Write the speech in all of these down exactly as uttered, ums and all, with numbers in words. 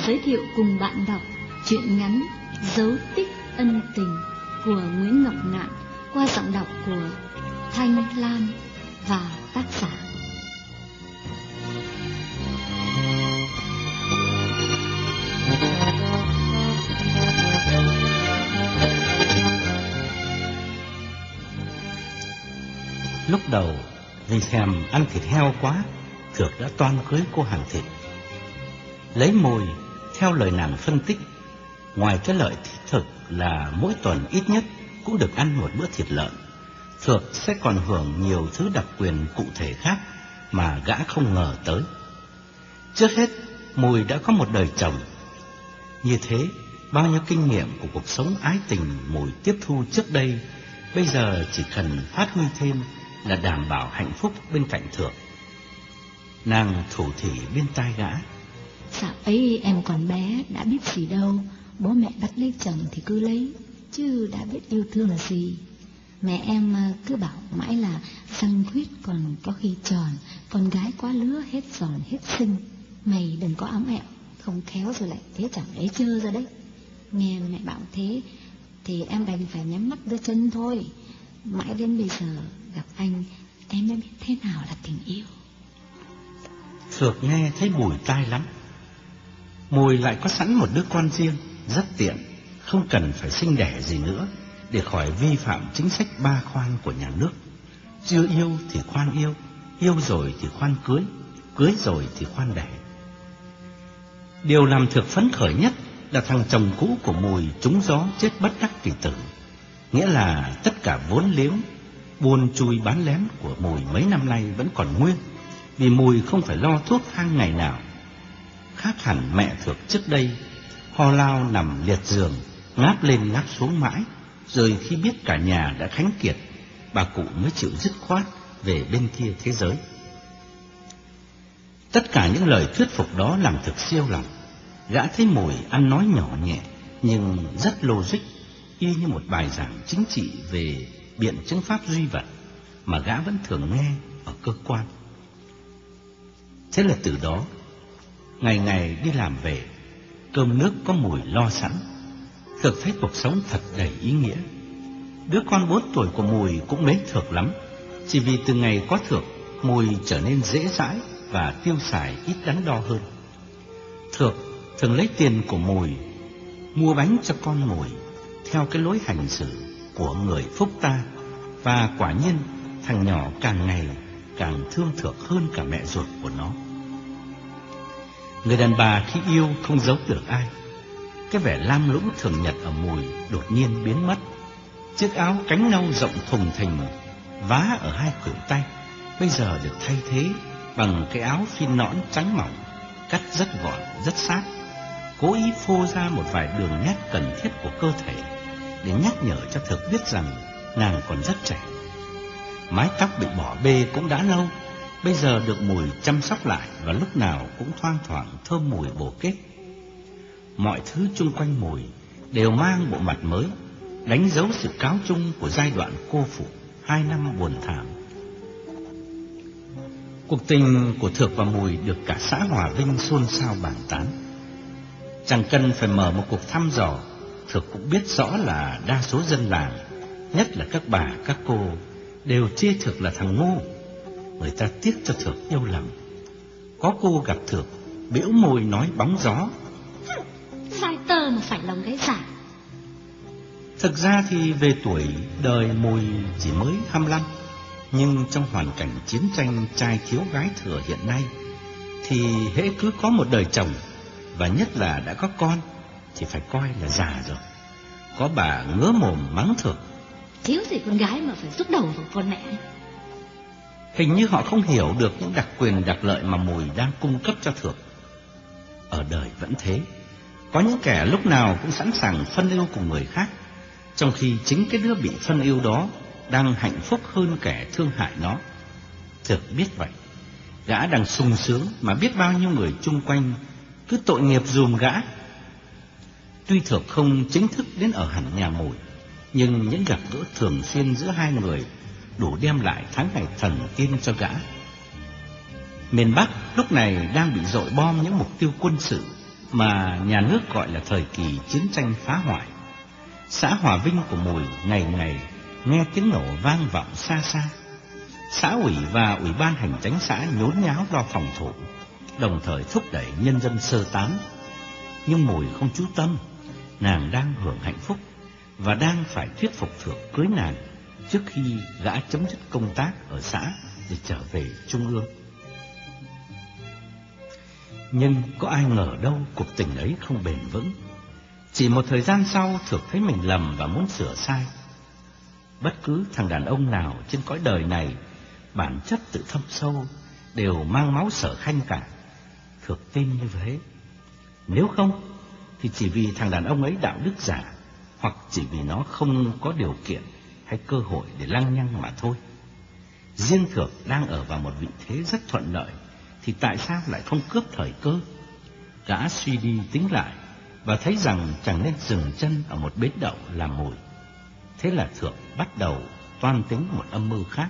giới thiệu cùng bạn đọc truyện ngắn Dấu tích ân tình của Nguyễn Ngọc Ngạn qua giọng đọc của Thanh Lam và tác giả. Lúc đầu vì thèm ăn thịt heo quá, Thược đã toan cưới cô hàng thịt. Lấy Mùi, theo lời nàng phân tích, ngoài cái lợi thiết thực là mỗi tuần ít nhất cũng được ăn một bữa thịt lợn, Thược sẽ còn hưởng nhiều thứ đặc quyền cụ thể khác mà gã không ngờ tới. Trước hết, Mùi đã có một đời chồng. Như thế, bao nhiêu kinh nghiệm của cuộc sống ái tình Mùi tiếp thu trước đây, bây giờ chỉ cần phát huy thêm là đảm bảo hạnh phúc bên cạnh Thược. Nàng thủ thỉ bên tai gã: Dạo ấy em còn bé, đã biết gì đâu. Bố mẹ bắt lấy chồng thì cứ lấy, chứ đã biết yêu thương là gì. Mẹ em cứ bảo mãi là răng khuyết còn có khi tròn, con gái quá lứa hết giòn hết xinh. Mày đừng có óng ẹo, không khéo rồi lại thế chẳng lấy chơ ra đấy. Nghe mẹ bảo thế thì em đành phải nhắm mắt đưa chân thôi. Mãi đến bây giờ gặp anh, em mới biết thế nào là tình yêu. Thược nghe thấy bùi tai lắm. Mùi lại có sẵn một đứa con riêng, rất tiện, không cần phải sinh đẻ gì nữa, để khỏi vi phạm chính sách ba khoan của nhà nước. Chưa yêu thì khoan yêu, yêu rồi thì khoan cưới, cưới rồi thì khoan đẻ. Điều làm Thược phấn khởi nhất là thằng chồng cũ của Mùi trúng gió chết bất đắc kỳ tử. Nghĩa là tất cả vốn liếng buôn chui bán lén của Mùi mấy năm nay vẫn còn nguyên, vì Mùi không phải lo thuốc thang ngày nào. Khác hẳn mẹ Thược trước đây, ho lao nằm liệt giường, ngáp lên ngáp xuống mãi, rồi khi biết cả nhà đã khánh kiệt, bà cụ mới chịu dứt khoát về bên kia thế giới. Tất cả những lời thuyết phục đó làm Thược siêu lòng. Gã thấy Mùi ăn nói nhỏ nhẹ nhưng rất logic, y như một bài giảng chính trị về biện chứng pháp duy vật mà gã vẫn thường nghe ở cơ quan. Thế là từ đó, ngày ngày đi làm về, cơm nước có Mùi lo sẵn, Thược thấy cuộc sống thật đầy ý nghĩa. Đứa con bốn tuổi của Mùi cũng mến Thược lắm, chỉ vì từ ngày có Thược, Mùi trở nên dễ dãi và tiêu xài ít đắn đo hơn. Thược thường lấy tiền của Mùi mua bánh cho con Mùi theo cái lối hành xử của người phúc ta, và quả nhiên thằng nhỏ càng ngày càng thương Thược hơn cả mẹ ruột của nó. Người đàn bà khi yêu không giấu được ai. Cái vẻ lam lũng thường nhật ở Mùi đột nhiên biến mất. Chiếc áo cánh nâu rộng thùng thình vá ở hai khuỷu tay bây giờ được thay thế bằng cái áo phin nõn trắng mỏng, cắt rất gọn, rất sát, cố ý phô ra một vài đường nét cần thiết của cơ thể để nhắc nhở cho Thược biết rằng nàng còn rất trẻ. Mái tóc bị bỏ bê cũng đã lâu, bây giờ được Mùi chăm sóc lại và lúc nào cũng thoang thoảng thơm mùi bồ kết. Mọi thứ chung quanh Mùi đều mang bộ mặt mới, đánh dấu sự cáo chung của giai đoạn cô phụ hai năm buồn thảm. Cuộc tình của Thược và Mùi được cả xã Hòa Vinh xôn xao bàn tán. Chẳng cần phải mở một cuộc thăm dò, Thược cũng biết rõ là đa số dân làng, nhất là các bà các cô, đều chê Thược là thằng ngu. Người ta tiếc cho Thược yêu lầm. Có cô gặp Thược bĩu môi nói bóng gió: Sai tơ mà phải lòng gái giả. Thực ra thì về tuổi đời Mùi chỉ mới hai mươi lăm, nhưng trong hoàn cảnh chiến tranh trai thiếu gái thừa hiện nay thì hễ cứ có một đời chồng, và nhất là đã có con, thì phải coi là già rồi. Có bà ngứa mồm mắng Thược: Thiếu gì con gái mà phải giúp đầu vào con mẹ. Hình như họ không hiểu được những đặc quyền đặc lợi mà Mùi đang cung cấp cho Thược. Ở đời vẫn thế, có những kẻ lúc nào cũng sẵn sàng phân ưu của người khác, trong khi chính cái đứa bị phân ưu đó đang hạnh phúc hơn kẻ thương hại nó. Thược biết vậy, gã đang sung sướng mà biết bao nhiêu người chung quanh cứ tội nghiệp dùm gã. Tuy Thược không chính thức đến ở hẳn nhà Mùi, nhưng những gặp gỡ thường xuyên giữa hai người đủ đem lại tháng ngày thần tiên cho gã. Miền Bắc lúc này đang bị dội bom những mục tiêu quân sự mà nhà nước gọi là thời kỳ chiến tranh phá hoại. Xã Hòa Vinh của Mùi ngày ngày nghe tiếng nổ vang vọng xa xa. Xã ủy và ủy ban hành chánh xã nhốn nháo lo phòng thủ, đồng thời thúc đẩy nhân dân sơ tán. Nhưng Mùi không chú tâm, nàng đang hưởng hạnh phúc và đang phải thuyết phục Thược cưới nàng trước khi gã chấm dứt công tác ở xã để trở về trung ương. Nhưng có ai ngờ đâu cuộc tình ấy không bền vững. Chỉ một thời gian sau, Thược thấy mình lầm và muốn sửa sai. Bất cứ thằng đàn ông nào trên cõi đời này, bản chất tự thâm sâu đều mang máu Sở Khanh cả. Thược tin như thế. Nếu không thì chỉ vì thằng đàn ông ấy đạo đức giả, hoặc chỉ vì nó không có điều kiện hay cơ hội để lăng nhăng mà thôi. Riêng Thược đang ở vào một vị thế rất thuận lợi, thì tại sao lại không cướp thời cơ? Gã suy đi tính lại và thấy rằng chẳng nên dừng chân ở một bến đậu làm mồi. Thế là Thược bắt đầu toan tính một âm mưu khác.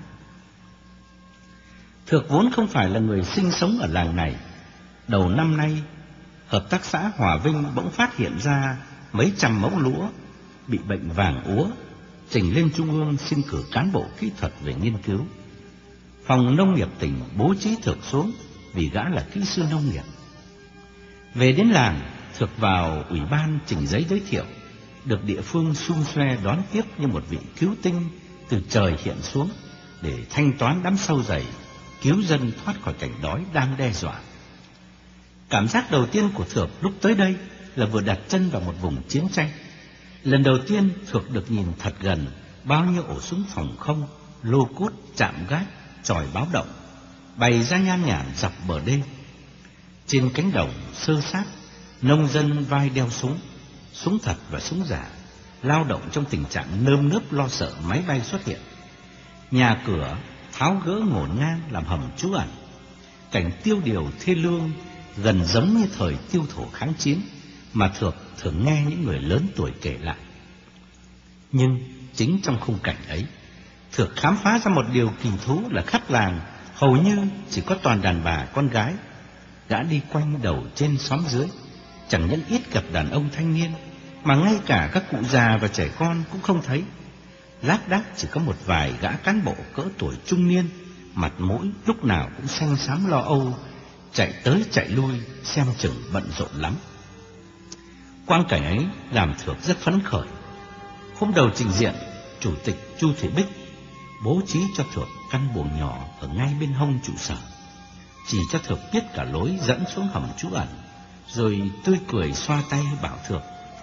Thược vốn không phải là người sinh sống ở làng này. Đầu năm nay, hợp tác xã Hòa Vinh bỗng phát hiện ra mấy trăm mẫu lúa bị bệnh vàng úa, trình lên trung ương xin cử cán bộ kỹ thuật về nghiên cứu. Phòng nông nghiệp tỉnh bố trí Thược xuống vì gã là kỹ sư nông nghiệp. Về đến làng, Thược vào ủy ban trình giấy giới thiệu, được địa phương sum xoe đón tiếp như một vị cứu tinh từ trời hiện xuống để thanh toán đám sâu dày, cứu dân thoát khỏi cảnh đói đang đe dọa. Cảm giác đầu tiên của Thược lúc tới đây là vừa đặt chân vào một vùng chiến tranh. Lần đầu tiên Thược được nhìn thật gần bao nhiêu ổ súng phòng không, lô cốt, chạm gác, chòi báo động bày ra nhan nhản dọc bờ đê. Trên cánh đồng xơ xác, nông dân vai đeo súng, súng thật và súng giả, lao động trong tình trạng nơm nớp lo sợ máy bay xuất hiện. Nhà cửa tháo gỡ ngổn ngang làm hầm trú ẩn. Cảnh tiêu điều thê lương gần giống như thời tiêu thổ kháng chiến mà Thược thường nghe những người lớn tuổi kể lại. Nhưng chính trong khung cảnh ấy, Thược khám phá ra một điều kỳ thú là khắp làng hầu như chỉ có toàn đàn bà con gái. Gã đi quanh đầu trên xóm dưới, chẳng những ít gặp đàn ông thanh niên, mà ngay cả các cụ già và trẻ con cũng không thấy. Lác đác chỉ có một vài gã cán bộ cỡ tuổi trung niên, mặt mũi lúc nào cũng xanh xám lo âu, chạy tới chạy lui, xem chừng bận rộn lắm. Quang cảnh ấy làm Thược rất phấn khởi. Hôm đầu trình diện, Chủ tịch Chu Thị Bích bố trí cho Thược căn buồng nhỏ ở ngay bên hông trụ sở, chỉ cho Thược biết cả lối dẫn xuống hầm trú ẩn, rồi tươi cười xoa tay bảo Thược: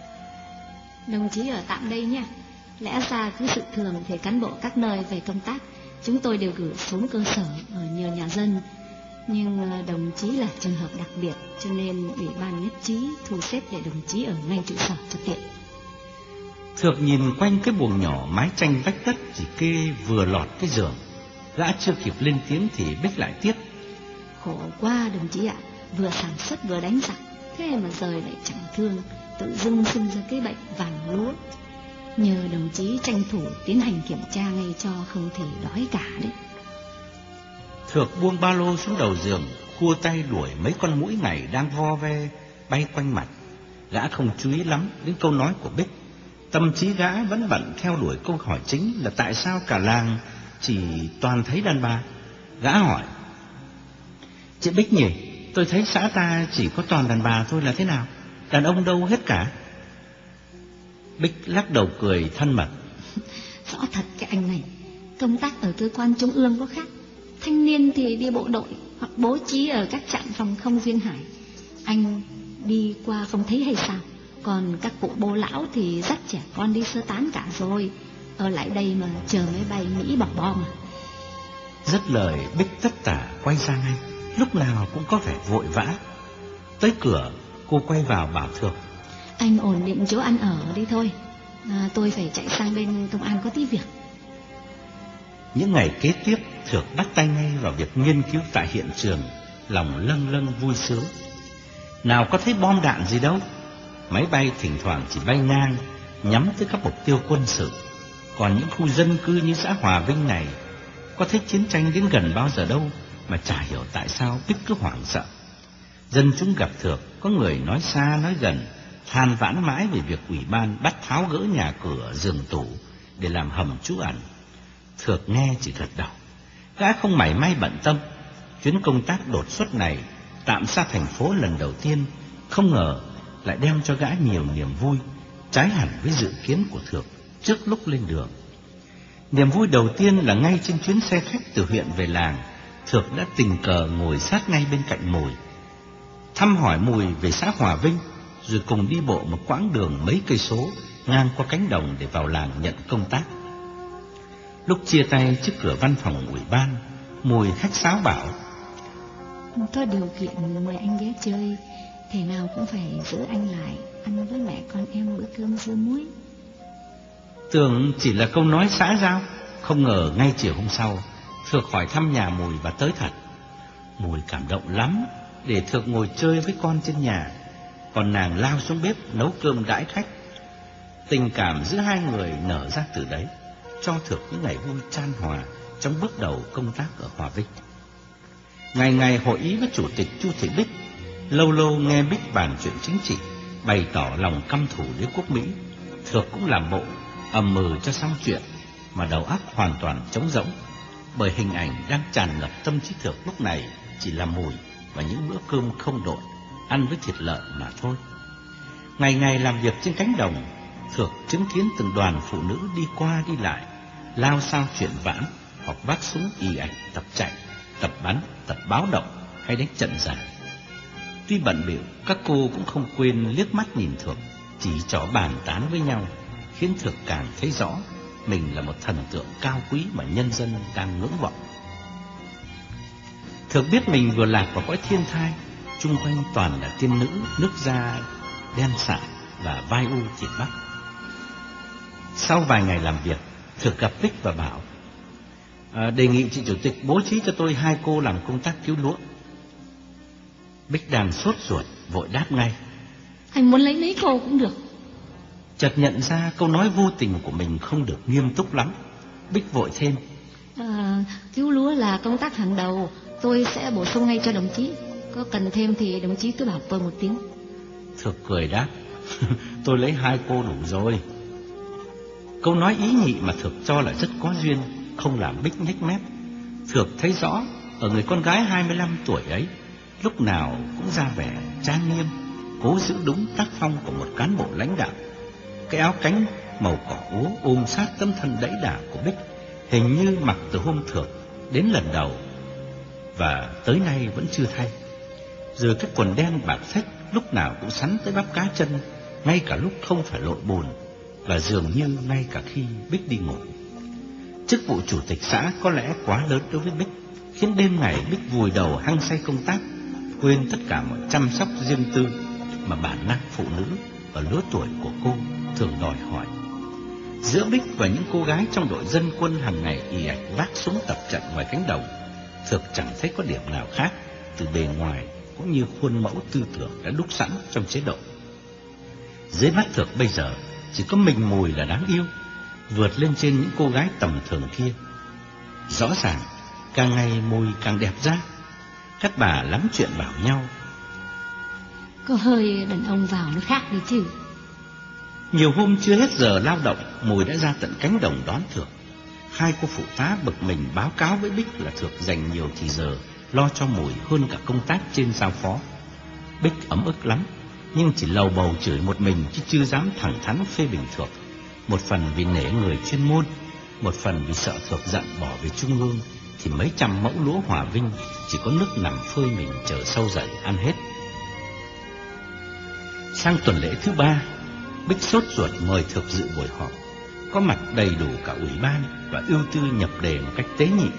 Đồng chí ở tạm đây nha. Lẽ ra cứ sự thường thì cán bộ các nơi về công tác chúng tôi đều gửi xuống cơ sở ở nhiều nhà dân, nhưng đồng chí là trường hợp đặc biệt, cho nên ủy ban nhất trí thu xếp để đồng chí ở ngay trụ sở cho tiện. Thược nhìn quanh cái buồng nhỏ mái tranh vách đất chỉ kê vừa lọt cái giường. Gã chưa kịp lên tiếng thì Bích lại tiếp: Khổ quá đồng chí ạ, vừa sản xuất vừa đánh giặc, thế mà rời lại chẳng thương, tự dưng sinh ra cái bệnh vàng lúa. Nhờ đồng chí tranh thủ tiến hành kiểm tra ngay cho, không thể đói cả đấy. Thược buông ba lô xuống đầu giường, khua tay đuổi mấy con muỗi ngày đang vo ve bay quanh mặt. Gã không chú ý lắm đến câu nói của Bích. Tâm trí gã vẫn bận theo đuổi câu hỏi chính là tại sao cả làng chỉ toàn thấy đàn bà. Gã hỏi: Chị Bích nhỉ, tôi thấy xã ta chỉ có toàn đàn bà thôi là thế nào? Đàn ông đâu hết cả? Bích lắc đầu cười thân mật: Rõ thật cái anh này, công tác ở cơ quan trung ương có khác. Thanh niên thì đi bộ đội hoặc bố trí ở các trạm phòng không duyên hải, anh đi qua không thấy hay sao? Còn các cụ bố lão thì dắt trẻ con đi sơ tán cả rồi, ở lại đây mà chờ máy bay Mỹ bỏ bom à? Dứt lời, Bích tất tả quay ra ngay, lúc nào cũng có vẻ vội vã. Tới cửa, cô quay vào bảo Thược: Anh ổn định chỗ ăn ở đi thôi, à, tôi phải chạy sang bên công an có tí việc. Những ngày kế tiếp, Thược bắt tay ngay vào việc nghiên cứu tại hiện trường, lòng lâng lâng vui sướng. Nào có thấy bom đạn gì đâu, máy bay thỉnh thoảng chỉ bay ngang, nhắm tới các mục tiêu quân sự. Còn những khu dân cư như xã Hòa Vinh này, có thấy chiến tranh đến gần bao giờ đâu, mà chả hiểu tại sao Bích cứ hoảng sợ. Dân chúng gặp Thược có người nói xa nói gần, than vãn mãi về việc ủy ban bắt tháo gỡ nhà cửa, giường tủ để làm hầm trú ẩn. Thược nghe chỉ gật đầu, gã không mảy may bận tâm. Chuyến công tác đột xuất này tạm xa thành phố lần đầu tiên, không ngờ lại đem cho gã nhiều niềm vui, trái hẳn với dự kiến của Thược trước lúc lên đường. Niềm vui đầu tiên là ngay trên chuyến xe khách từ huyện về làng, Thược đã tình cờ ngồi sát ngay bên cạnh Mùi, thăm hỏi Mùi về xã Hòa Vinh, rồi cùng đi bộ một quãng đường mấy cây số ngang qua cánh đồng để vào làng nhận công tác. Lúc chia tay trước cửa văn phòng ủy ban, Mùi khách sáo bảo: có điều kiện mời anh ghé chơi, thể nào cũng phải giữ anh lại ăn với mẹ con em bữa cơm dưa muối. Tưởng chỉ là câu nói xã giao, không ngờ ngay chiều hôm sau Thược hỏi thăm nhà Mùi và tới thật. Mùi cảm động lắm để Thược ngồi chơi với con trên nhà, còn nàng lao xuống bếp nấu cơm đãi khách. Tình cảm giữa hai người nở ra từ đấy, cho Thược những ngày vui chan hòa trong bước đầu công tác ở Hòa Vinh. Ngày ngày hội ý với chủ tịch Chu Thị Bích, lâu lâu nghe Bích bàn chuyện chính trị, bày tỏ lòng căm thù đế quốc Mỹ. Thược cũng làm bộ ầm ừ cho xong chuyện, mà đầu óc hoàn toàn trống rỗng, bởi hình ảnh đang tràn ngập tâm trí Thược lúc này chỉ là Mùi và những bữa cơm không đội, ăn với thịt lợn mà thôi. Ngày ngày làm việc trên cánh đồng, Thược chứng kiến từng đoàn phụ nữ đi qua đi lại, lao sao chuyện vãn, hoặc vác súng ì ạch tập chạy, tập bắn, tập báo động hay đánh trận giả. Tuy bận bịu, các cô cũng không quên liếc mắt nhìn Thược, chỉ trỏ bàn tán với nhau, khiến Thược càng thấy rõ mình là một thần tượng cao quý mà nhân dân đang ngưỡng vọng. Thược biết mình vừa lạc vào cõi thiên thai, chung quanh toàn là tiên nữ, nước da đen sạm và vai u thịt bắp. Sau vài ngày làm việc, Thược gặp Bích và bảo: à, đề nghị chị chủ tịch bố trí cho tôi hai cô làm công tác cứu lúa. Bích đang sốt ruột, vội đáp ngay: anh muốn lấy mấy cô cũng được. Chợt nhận ra câu nói vô tình của mình không được nghiêm túc lắm, Bích vội thêm: à, cứu lúa là công tác hàng đầu, tôi sẽ bổ sung ngay cho đồng chí, có cần thêm thì đồng chí cứ bảo tôi một tiếng. Thược cười đáp: tôi lấy hai cô đủ rồi. Câu nói ý nhị mà Thược cho là rất có duyên không làm Bích nhếch mép. Thược thấy rõ ở người con gái hai mươi lăm tuổi ấy, lúc nào cũng ra vẻ trang nghiêm, cố giữ đúng tác phong của một cán bộ lãnh đạo. Cái áo cánh màu cỏ úa ôm sát tấm thân đẫy đà của Bích, hình như mặc từ hôm Thược đến lần đầu và tới nay vẫn chưa thay. Rồi cái quần đen bạc phách lúc nào cũng sắn tới bắp cá chân, ngay cả lúc không phải lội bùn, và dường như ngay cả khi Bích đi ngủ. Chức vụ chủ tịch xã có lẽ quá lớn đối với Bích, khiến đêm ngày Bích vùi đầu hăng say công tác, quên tất cả mọi chăm sóc riêng tư mà bản năng phụ nữ ở lứa tuổi của cô thường đòi hỏi. Giữa Bích và những cô gái trong đội dân quân hàng ngày ì ạch vác súng tập trận ngoài cánh đồng, Thược chẳng thấy có điểm nào khác từ bề ngoài cũng như khuôn mẫu tư tưởng đã đúc sẵn trong chế độ. Dưới mắt Thược bây giờ chỉ có mình Mùi là đáng yêu, vượt lên trên những cô gái tầm thường kia. Rõ ràng càng ngày Mùi càng đẹp ra. Các bà lắm chuyện bảo nhau: có hơi đàn ông vào nó khác đi chứ. Nhiều hôm chưa hết giờ lao động, Mùi đã ra tận cánh đồng đón Thược. Hai cô phụ tá bực mình báo cáo với Bích là Thược dành nhiều thì giờ lo cho Mùi hơn cả công tác trên giao phó. Bích ấm ức lắm, nhưng chỉ lầu bầu chửi một mình chứ chưa dám thẳng thắn phê bình Thược. Một phần vì nể người chuyên môn, một phần vì sợ Thược giận bỏ về Trung ương thì mấy trăm mẫu lúa Hòa Vinh chỉ có nước nằm phơi mình chờ sâu dậy ăn hết. Sang tuần lễ thứ ba, Bích sốt ruột mời Thược dự buổi họp, có mặt đầy đủ cả ủy ban và ưu tư nhập đề một cách tế nhị.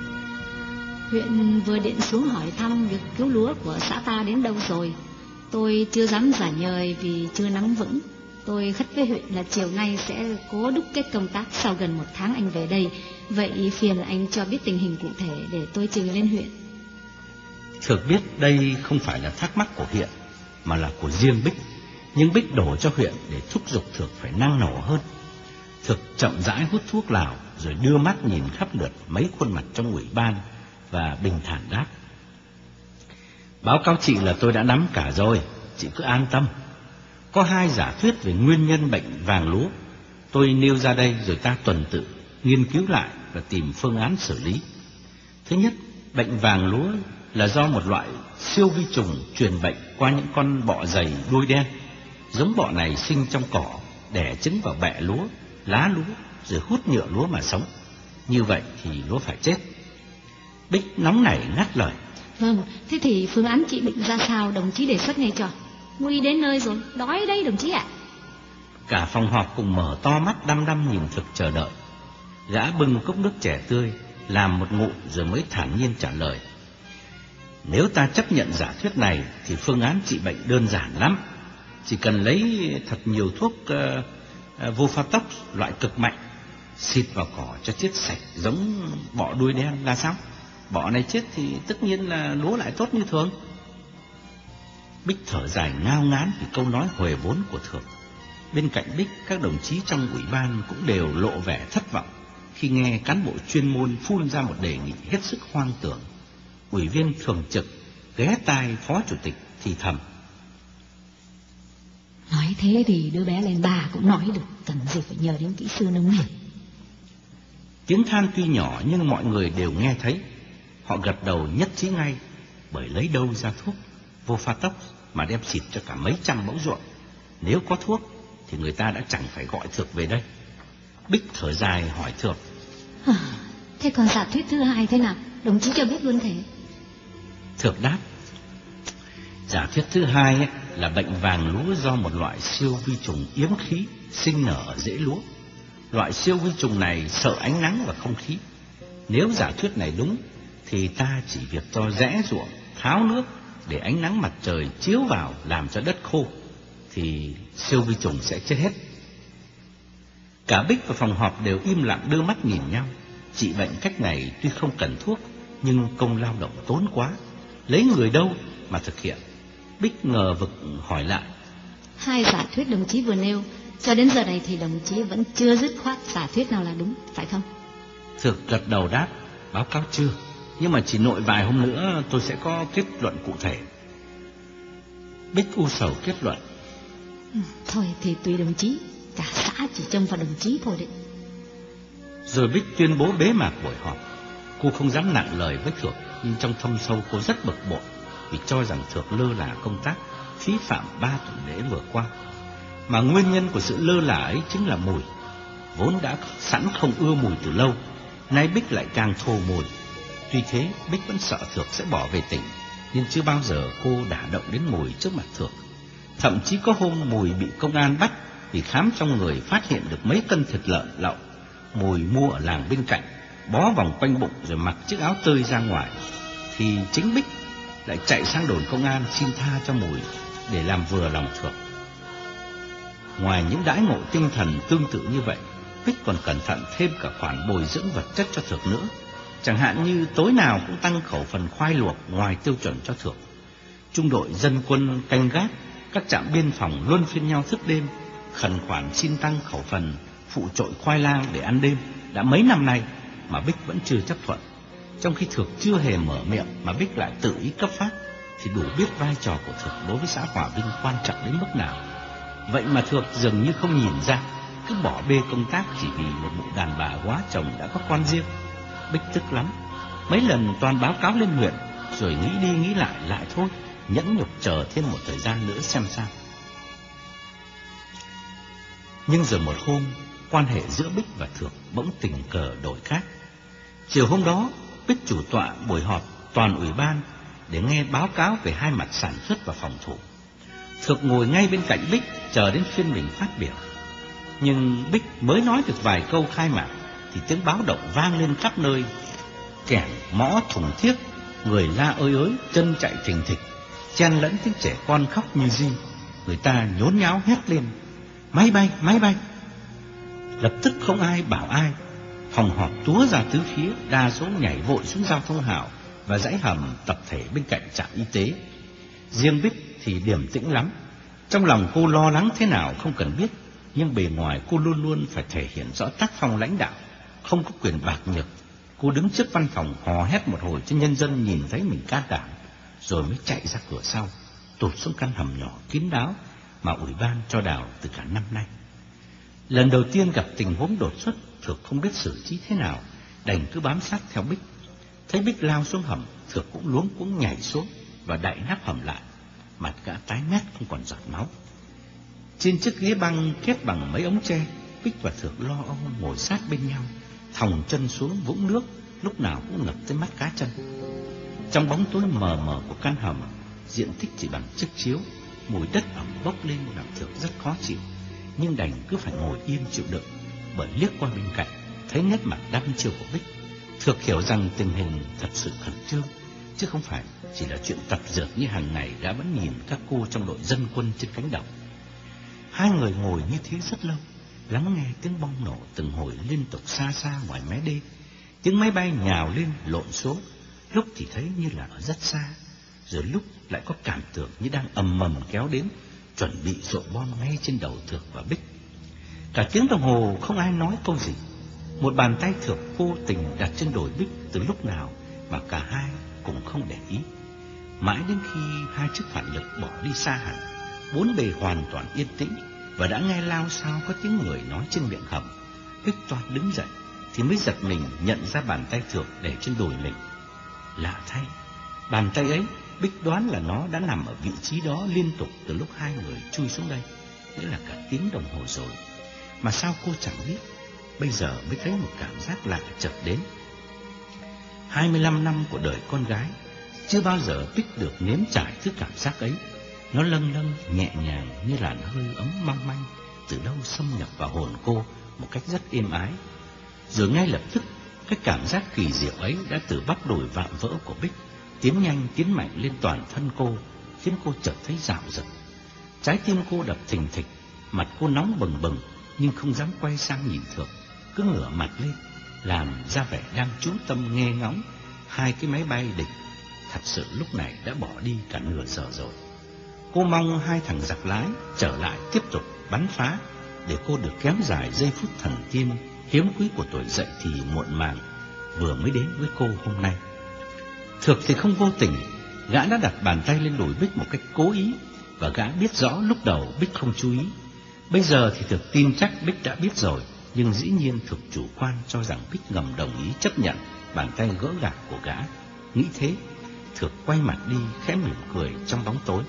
Huyện vừa điện xuống hỏi thăm việc cứu lúa của xã ta đến đâu rồi. Tôi chưa dám giả nhời vì chưa nắm vững. Tôi khất với huyện là chiều nay sẽ cố đúc kết công tác sau gần một tháng anh về đây. Vậy phiền anh cho biết tình hình cụ thể để tôi trình lên huyện. Thược biết đây không phải là thắc mắc của huyện mà là của riêng Bích, nhưng Bích đổ cho huyện để thúc giục Thược phải năng nổ hơn. Thược chậm rãi hút thuốc lào rồi đưa mắt nhìn khắp lượt mấy khuôn mặt trong ủy ban và bình thản đáp: báo cáo chị là tôi đã nắm cả rồi, chị cứ an tâm. Có hai giả thuyết về nguyên nhân bệnh vàng lúa, tôi nêu ra đây rồi ta tuần tự nghiên cứu lại và tìm phương án xử lý. Thứ nhất, bệnh vàng lúa là do một loại siêu vi trùng truyền bệnh qua những con bọ dày đuôi đen. Giống bọ này sinh trong cỏ, đẻ trứng vào bẹ lúa, lá lúa, rồi hút nhựa lúa mà sống. Như vậy thì lúa phải chết. Bích nóng nảy ngắt lời. Vâng, thế thì phương án trị bệnh ra sao đồng chí đề xuất ngay cho. Nguy đến nơi rồi, đói đấy đồng chí ạ. Cả phòng họp cùng mở to mắt đăm đăm nhìn Thực chờ đợi. Gã bưng một cốc nước chè tươi, làm một ngụm rồi mới thản nhiên trả lời. Nếu ta chấp nhận giả thuyết này thì phương án trị bệnh đơn giản lắm. Chỉ cần lấy thật nhiều thuốc uh, uh, Vofatox loại cực mạnh, xịt vào cỏ cho chết sạch giống bọ đuôi đen là xong. Bọ này chết thì tất nhiên là lúa lại tốt như thường. Bích thở dài ngao ngán vì câu nói huề vốn của Thược. Bên cạnh Bích, các đồng chí trong ủy ban cũng đều lộ vẻ thất vọng khi nghe cán bộ chuyên môn phun ra một đề nghị hết sức hoang tưởng. Ủy viên thường trực ghé tai phó chủ tịch thì thầm. Nói thế thì đứa bé lên bà cũng nói được, cần gì phải nhờ đến kỹ sư nông nghiệp. Tiếng than tuy nhỏ nhưng mọi người đều nghe thấy. Họ gật đầu nhất trí ngay, bởi lấy đâu ra thuốc Vofatox mà đem xịt cho cả mấy trăm mẫu ruộng. Nếu có thuốc thì người ta đã chẳng phải gọi Thược về đây. Bích thở dài hỏi Thược. À, thế còn giả thuyết thứ hai thế nào? Đồng chí cho biết luôn thế. Thược đáp. Giả thuyết thứ hai ấy, là bệnh vàng lúa do một loại siêu vi trùng yếm khí sinh nở ở rễ lúa. Loại siêu vi trùng này sợ ánh nắng và không khí. Nếu giả thuyết này đúng thì ta chỉ việc cho rẽ ruộng, tháo nước để ánh nắng mặt trời chiếu vào làm cho đất khô, thì siêu vi trùng sẽ chết hết. Cả Bích và phòng họp đều im lặng đưa mắt nhìn nhau. Trị bệnh cách này tuy không cần thuốc, nhưng công lao động tốn quá, lấy người đâu mà thực hiện. Bích ngờ vực hỏi lại. Hai giả thuyết đồng chí vừa nêu, cho đến giờ này thì đồng chí vẫn chưa dứt khoát giả thuyết nào là đúng, phải không? Thực gật đầu đáp. Báo cáo chưa, nhưng mà chỉ nội vài hôm nữa tôi sẽ có kết luận cụ thể. Bích u sầu kết luận. Ừ, thôi thì tùy đồng chí, cả xã chỉ trông vào đồng chí thôi đấy. Rồi Bích tuyên bố bế mạc buổi họp. Cô không dám nặng lời với Thược, nhưng trong thâm sâu cô rất bực bội vì cho rằng Thược lơ là công tác, phí phạm ba tuần lễ vừa qua. Mà nguyên nhân của sự lơ là ấy chính là mùi. Vốn đã sẵn không ưa mùi từ lâu, nay Bích lại càng thô mùi. Tuy thế, Bích vẫn sợ Thược sẽ bỏ về tỉnh, nhưng chưa bao giờ cô đả động đến mùi trước mặt Thược. Thậm chí có hôm Mùi bị công an bắt vì khám trong người phát hiện được mấy cân thịt lợn lậu. Mùi mua ở làng bên cạnh, bó vòng quanh bụng rồi mặc chiếc áo tơi ra ngoài, thì chính Bích lại chạy sang đồn công an xin tha cho Mùi để làm vừa lòng Thược. Ngoài những đãi ngộ tinh thần tương tự như vậy, Bích còn cẩn thận thêm cả khoản bồi dưỡng vật chất cho Thược nữa. Chẳng hạn như tối nào cũng tăng khẩu phần khoai luộc ngoài tiêu chuẩn cho Thược. Trung đội dân quân canh gác, các trạm biên phòng luân phiên nhau thức đêm khẩn khoản xin tăng khẩu phần phụ trội khoai lang để ăn đêm đã mấy năm nay mà Bích vẫn chưa chấp thuận. Trong khi Thược chưa hề mở miệng mà Bích lại tự ý cấp phát, thì đủ biết vai trò của Thược đối với xã Hòa Vinh quan trọng đến mức nào. Vậy mà Thược dường như không nhìn ra, cứ bỏ bê công tác chỉ vì một bộ đàn bà quá chồng đã có con riêng. Bích tức lắm, mấy lần toàn báo cáo lên huyện, rồi nghĩ đi nghĩ lại lại thôi, nhẫn nhục chờ thêm một thời gian nữa xem sao. Nhưng rồi một hôm, quan hệ giữa Bích và Thược bỗng tình cờ đổi khác. Chiều hôm đó, Bích chủ tọa buổi họp toàn ủy ban để nghe báo cáo về hai mặt sản xuất và phòng thủ. Thược ngồi ngay bên cạnh Bích chờ đến phiên mình phát biểu. Nhưng Bích mới nói được vài câu khai mạc thì tiếng báo động vang lên khắp nơi. Kẻng, mõ, thùng thiếc, người la ơi ới, chân chạy thình thịch, chen lẫn tiếng trẻ con khóc như di. Người ta nhốn nháo hét lên: máy bay, máy bay! Lập tức không ai bảo ai. Phòng họp túa ra tứ phía, đa số nhảy vội xuống giao thông hào và dãy hầm tập thể bên cạnh trạm y tế. Riêng Bích thì điềm tĩnh lắm. Trong lòng cô lo lắng thế nào không cần biết, nhưng bề ngoài cô luôn luôn phải thể hiện rõ tác phong lãnh đạo, không có quyền bạc nhược. Cô đứng trước văn phòng hò hét một hồi cho nhân dân nhìn thấy mình can đảm, rồi mới chạy ra cửa sau. tụt xuống căn hầm nhỏ kín đáo mà ủy ban cho đào từ cả năm nay. Lần đầu tiên gặp tình huống đột xuất, Thược không biết xử trí thế nào, đành cứ bám sát theo Bích. Thấy Bích lao xuống hầm, Thược cũng luống cuống nhảy xuống và đậy nắp hầm lại. Mặt gã tái mét không còn giọt máu. Trên chiếc ghế băng kết bằng mấy ống tre, Bích và Thược lo âu ngồi sát bên nhau, thòng chân xuống vũng nước, lúc nào cũng ngập tới mắt cá chân. Trong bóng tối mờ mờ của căn hầm, diện tích chỉ bằng chiếc chiếu, mùi đất ẩm bốc lên làm Thược rất khó chịu, nhưng đành cứ phải ngồi yên chịu đựng. Bởi liếc qua bên cạnh, thấy nét mặt đăm chiêu của Bích, Thược hiểu rằng tình hình thật sự khẩn trương, chứ không phải chỉ là chuyện tập dượt như hàng ngày gã vẫn nhìn các cô trong đội dân quân trên cánh đồng. Hai người ngồi như thế rất lâu, lắng nghe tiếng bom nổ từng hồi liên tục xa xa ngoài mé đê. Tiếng máy bay nhào lên lộn xuống, lúc thì thấy như là ở rất xa, rồi lúc lại có cảm tưởng như đang ầm ầm kéo đến, chuẩn bị dội bom ngay trên đầu Thược và Bích. Cả tiếng đồng hồ không ai nói câu gì. Một bàn tay Thược vô tình đặt trên đùi Bích từ lúc nào mà cả hai cũng không để ý. Mãi đến khi hai chiếc phản lực bỏ đi xa hẳn, bốn bề hoàn toàn yên tĩnh, và đã nghe lao sao có tiếng người nói trên miệng hầm, Bích toan đứng dậy thì mới giật mình nhận ra bàn tay Thược để trên đùi mình. Lạ thay, bàn tay ấy Bích đoán là nó đã nằm ở vị trí đó liên tục từ lúc hai người chui xuống đây, nghĩa là cả tiếng đồng hồ rồi. Mà sao cô chẳng biết, bây giờ mới thấy một cảm giác lạ chợt đến. Hai mươi lăm năm của đời con gái, chưa bao giờ Bích được nếm trải thứ cảm giác ấy. Nó lâng lâng nhẹ nhàng như làn hơi ấm mong manh từ đâu xâm nhập vào hồn cô một cách rất êm ái. Rồi ngay lập tức, cái cảm giác kỳ diệu ấy đã từ bắp đùi vạm vỡ của Bích tiến nhanh tiến mạnh lên toàn thân cô, khiến cô chợt thấy dạo dực. Trái tim cô đập thình thịch, mặt cô nóng bừng bừng, nhưng không dám quay sang nhìn Thược, cứ ngửa mặt lên, làm ra vẻ đang chú tâm nghe ngóng hai cái máy bay địch. Thật sự lúc này đã bỏ đi cả nửa giờ rồi. Cô mong hai thằng giặc lái trở lại tiếp tục bắn phá, để cô được kéo dài giây phút thần tiên hiếm quý của tuổi dậy thì muộn màng vừa mới đến với cô hôm nay. Thược thì không vô tình, gã đã đặt bàn tay lên đùi Bích một cách cố ý, và gã biết rõ lúc đầu Bích không chú ý. Bây giờ thì Thược tin chắc Bích đã biết rồi, nhưng dĩ nhiên Thược chủ quan cho rằng Bích ngầm đồng ý chấp nhận bàn tay gỡ gạc của gã. Nghĩ thế, Thược quay mặt đi khẽ mỉm cười trong bóng tối.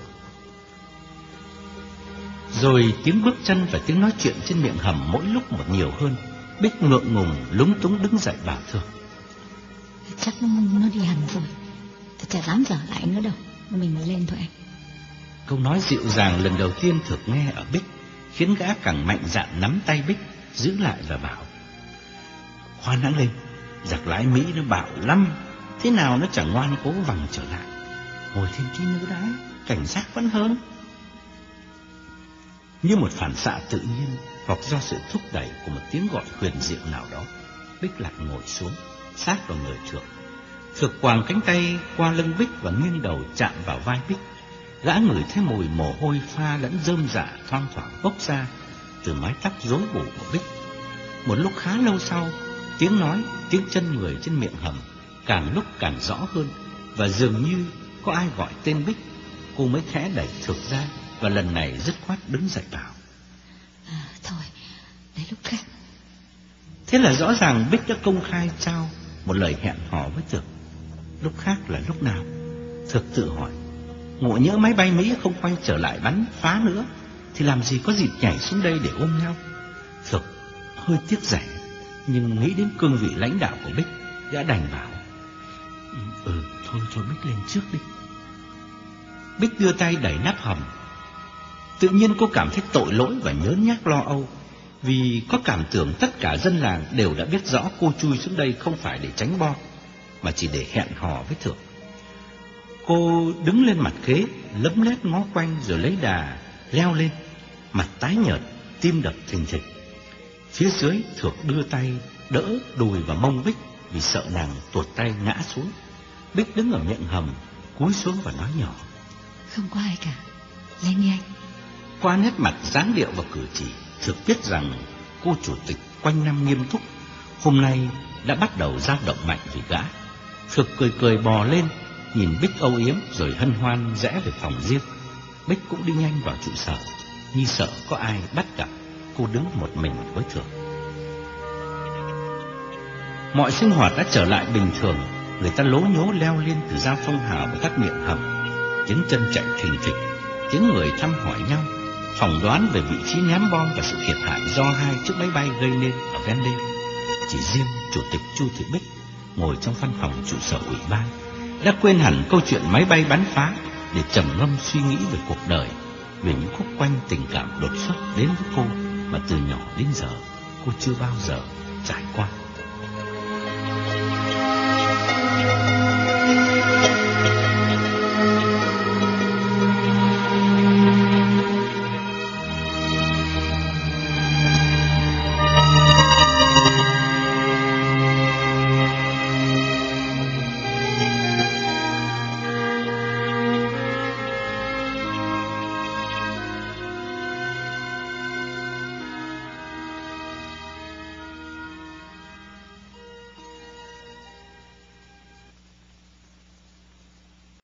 Rồi tiếng bước chân và tiếng nói chuyện trên miệng hầm mỗi lúc một nhiều hơn. Bích ngượng ngùng lúng túng đứng dậy bảo Thược: Chắc nó, nó đi hẳn rồi, ta chả dám trở lại nữa đâu, mình lên thôi anh. Câu nói dịu dàng lần đầu tiên Thược nghe ở Bích khiến gã càng mạnh dạn nắm tay Bích giữ lại và bảo: Khoan hãng lên, giặc lái Mỹ nó bạo lắm, thế nào nó chẳng ngoan cố vòng trở lại. Ngồi thêm tí nữa đã, cảnh giác vẫn hơn. Như một phản xạ tự nhiên hoặc do sự thúc đẩy của một tiếng gọi huyền diệu nào đó, Bích lại ngồi xuống sát vào người Thược. Thược quàng cánh tay qua lưng Bích và nghiêng đầu chạm vào vai Bích. Gã ngửi thấy mùi mồ hôi pha lẫn rơm rạ thoang thoảng bốc ra từ mái tóc rối bù của Bích. Một lúc khá lâu sau, tiếng nói, tiếng chân người trên miệng hầm càng lúc càng rõ hơn, và dường như có ai gọi tên Bích. Cô mới khẽ đẩy Thược ra, và lần này dứt khoát đứng dậy bảo: À, thôi, đến lúc khác. Thế là rõ ràng Bích đã công khai trao một lời hẹn hò với Thược. Lúc khác là lúc nào? Thược tự hỏi. Ngộ nhỡ máy bay Mỹ không quay trở lại bắn phá nữa thì làm gì có dịp nhảy xuống đây để ôm nhau. Thược hơi tiếc rẻ, nhưng nghĩ đến cương vị lãnh đạo của Bích, gã đành bảo: Ừ, thôi cho Bích lên trước đi. Bích đưa tay đẩy nắp hầm. Tự nhiên cô cảm thấy tội lỗi và nhớ nhác lo âu, vì có cảm tưởng tất cả dân làng đều đã biết rõ cô chui xuống đây không phải để tránh bom, mà chỉ để hẹn hò với Thược. Cô đứng lên mặt ghế, lấm lét ngó quanh rồi lấy đà leo lên, mặt tái nhợt, tim đập thình thịch. Phía dưới Thược đưa tay đỡ đùi và mông Bích vì sợ nàng tuột tay ngã xuống. Bích đứng ở miệng hầm, cúi xuống và nói nhỏ: Không có ai cả, lên đi anh. Qua nét mặt dáng điệu và cử chỉ, Thược biết rằng cô chủ tịch quanh năm nghiêm túc hôm nay đã bắt đầu dao động mạnh vì gã. Thược cười cười bò lên, nhìn Bích âu yếm rồi hân hoan rẽ về phòng riêng. Bích cũng đi nhanh vào trụ sở, như sợ có ai bắt gặp cô đứng một mình với Thường. Mọi sinh hoạt đã trở lại bình thường. Người ta lố nhố leo lên từ giao Phong Hào và các miệng hầm. Tiếng chân chạy thình thịch, tiếng người thăm hỏi nhau, phỏng đoán về vị trí ném bom và sự thiệt hại do hai chiếc máy bay gây nên ở ven đê. Chỉ riêng Chủ tịch Chu Thị Bích ngồi trong văn phòng trụ sở ủy ban đã quên hẳn câu chuyện máy bay bắn phá để trầm ngâm suy nghĩ về cuộc đời, về những khúc quanh tình cảm đột xuất đến với cô mà từ nhỏ đến giờ cô chưa bao giờ trải qua.